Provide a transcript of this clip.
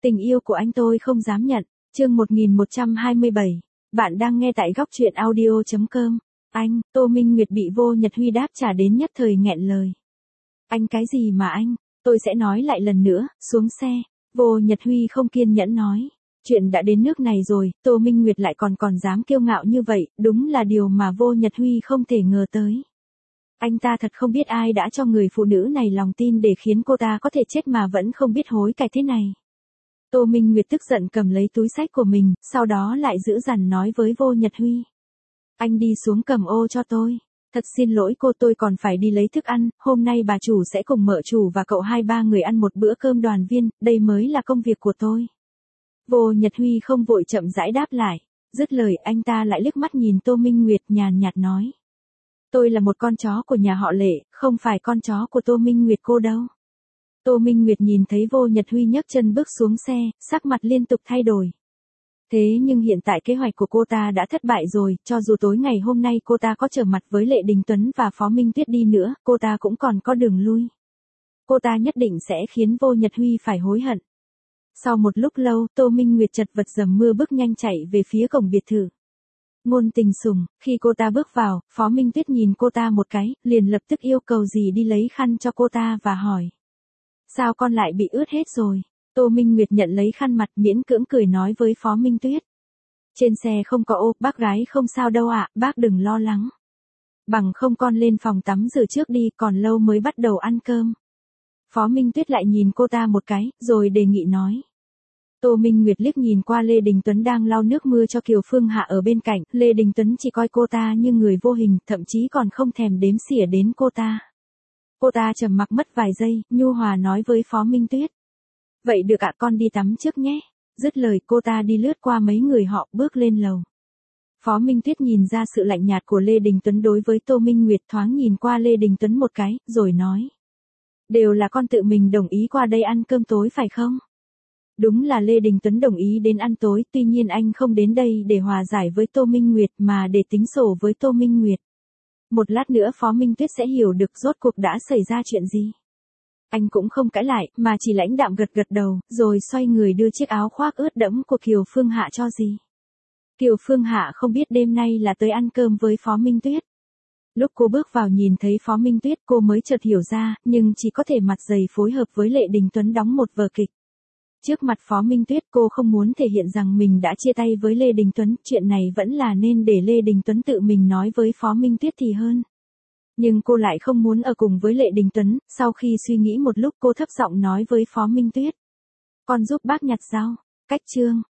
Tình yêu của anh tôi không dám nhận. Chương 1127. Bạn đang nghe tại góc truyện audio.com. Anh, Tô Minh Nguyệt bị Vô Nhật Huy đáp trả đến nhất thời nghẹn lời. Anh cái gì mà anh, tôi sẽ nói lại lần nữa, xuống xe. Vô Nhật Huy không kiên nhẫn nói. Chuyện đã đến nước này rồi, Tô Minh Nguyệt lại còn dám kiêu ngạo như vậy, đúng là điều mà Vô Nhật Huy không thể ngờ tới. Anh ta thật không biết ai đã cho người phụ nữ này lòng tin để khiến cô ta có thể chết mà vẫn không biết hối cải thế này. Tô Minh Nguyệt tức giận cầm lấy túi xách của mình, sau đó lại giữ dằn nói với Vô Nhật Huy. Anh đi xuống cầm ô cho tôi. Thật xin lỗi cô, tôi còn phải đi lấy thức ăn, hôm nay bà chủ sẽ cùng mợ chủ và cậu 2-3 người ăn một bữa cơm đoàn viên, đây mới là công việc của tôi. Vô Nhật Huy không vội chậm rãi đáp lại, dứt lời anh ta lại liếc mắt nhìn Tô Minh Nguyệt nhàn nhạt nói. Tôi là một con chó của nhà họ Lệ, không phải con chó của Tô Minh Nguyệt cô đâu. Tô Minh Nguyệt nhìn thấy Vô Nhật Huy nhấc chân bước xuống xe, sắc mặt liên tục thay đổi. Thế nhưng hiện tại kế hoạch của cô ta đã thất bại rồi, cho dù tối ngày hôm nay cô ta có trở mặt với Lệ Đình Tuấn và Phó Minh Tuyết đi nữa, cô ta cũng còn có đường lui. Cô ta nhất định sẽ khiến Vô Nhật Huy phải hối hận. Sau một lúc lâu, Tô Minh Nguyệt chật vật dầm mưa bước nhanh chạy về phía cổng biệt thự. Ngôn Tình Sùng, khi cô ta bước vào, Phó Minh Tuyết nhìn cô ta một cái, liền lập tức yêu cầu dì đi lấy khăn cho cô ta và hỏi. Sao con lại bị ướt hết rồi? Tô Minh Nguyệt nhận lấy khăn mặt miễn cưỡng cười nói với Phó Minh Tuyết. Trên xe không có ô, bác gái không sao đâu ạ, bác đừng lo lắng. Bằng không con lên phòng tắm rửa trước đi, còn lâu mới bắt đầu ăn cơm. Phó Minh Tuyết lại nhìn cô ta một cái, rồi đề nghị nói. Tô Minh Nguyệt liếc nhìn qua Lê Đình Tuấn đang lau nước mưa cho Kiều Phương Hạ ở bên cạnh, Lê Đình Tuấn chỉ coi cô ta như người vô hình, thậm chí còn không thèm đếm xỉa đến cô ta. Cô ta trầm mặc mất vài giây, nhu hòa nói với Phó Minh Tuyết. Vậy được ạ, con đi tắm trước nhé. Dứt lời cô ta đi lướt qua mấy người họ bước lên lầu. Phó Minh Tuyết nhìn ra sự lạnh nhạt của Lê Đình Tuấn đối với Tô Minh Nguyệt, thoáng nhìn qua Lê Đình Tuấn một cái, rồi nói. Đều là con tự mình đồng ý qua đây ăn cơm tối phải không? Đúng là Lê Đình Tuấn đồng ý đến ăn tối, tuy nhiên anh không đến đây để hòa giải với Tô Minh Nguyệt mà để tính sổ với Tô Minh Nguyệt. Một lát nữa Phó Minh Tuyết sẽ hiểu được rốt cuộc đã xảy ra chuyện gì. Anh cũng không cãi lại, mà chỉ lãnh đạm gật gật đầu, rồi xoay người đưa chiếc áo khoác ướt đẫm của Kiều Phương Hạ cho dì. Kiều Phương Hạ không biết đêm nay là tới ăn cơm với Phó Minh Tuyết. Lúc cô bước vào nhìn thấy Phó Minh Tuyết cô mới chợt hiểu ra, nhưng chỉ có thể mặt dày phối hợp với Lệ Đình Tuấn đóng một vở kịch. Trước mặt Phó Minh Tuyết cô không muốn thể hiện rằng mình đã chia tay với Lê Đình Tuấn, chuyện này vẫn là nên để Lê Đình Tuấn tự mình nói với Phó Minh Tuyết thì hơn. Nhưng cô lại không muốn ở cùng với Lệ Đình Tuấn, sau khi suy nghĩ một lúc cô thấp giọng nói với Phó Minh Tuyết. Con giúp bác nhặt rau, cách chương.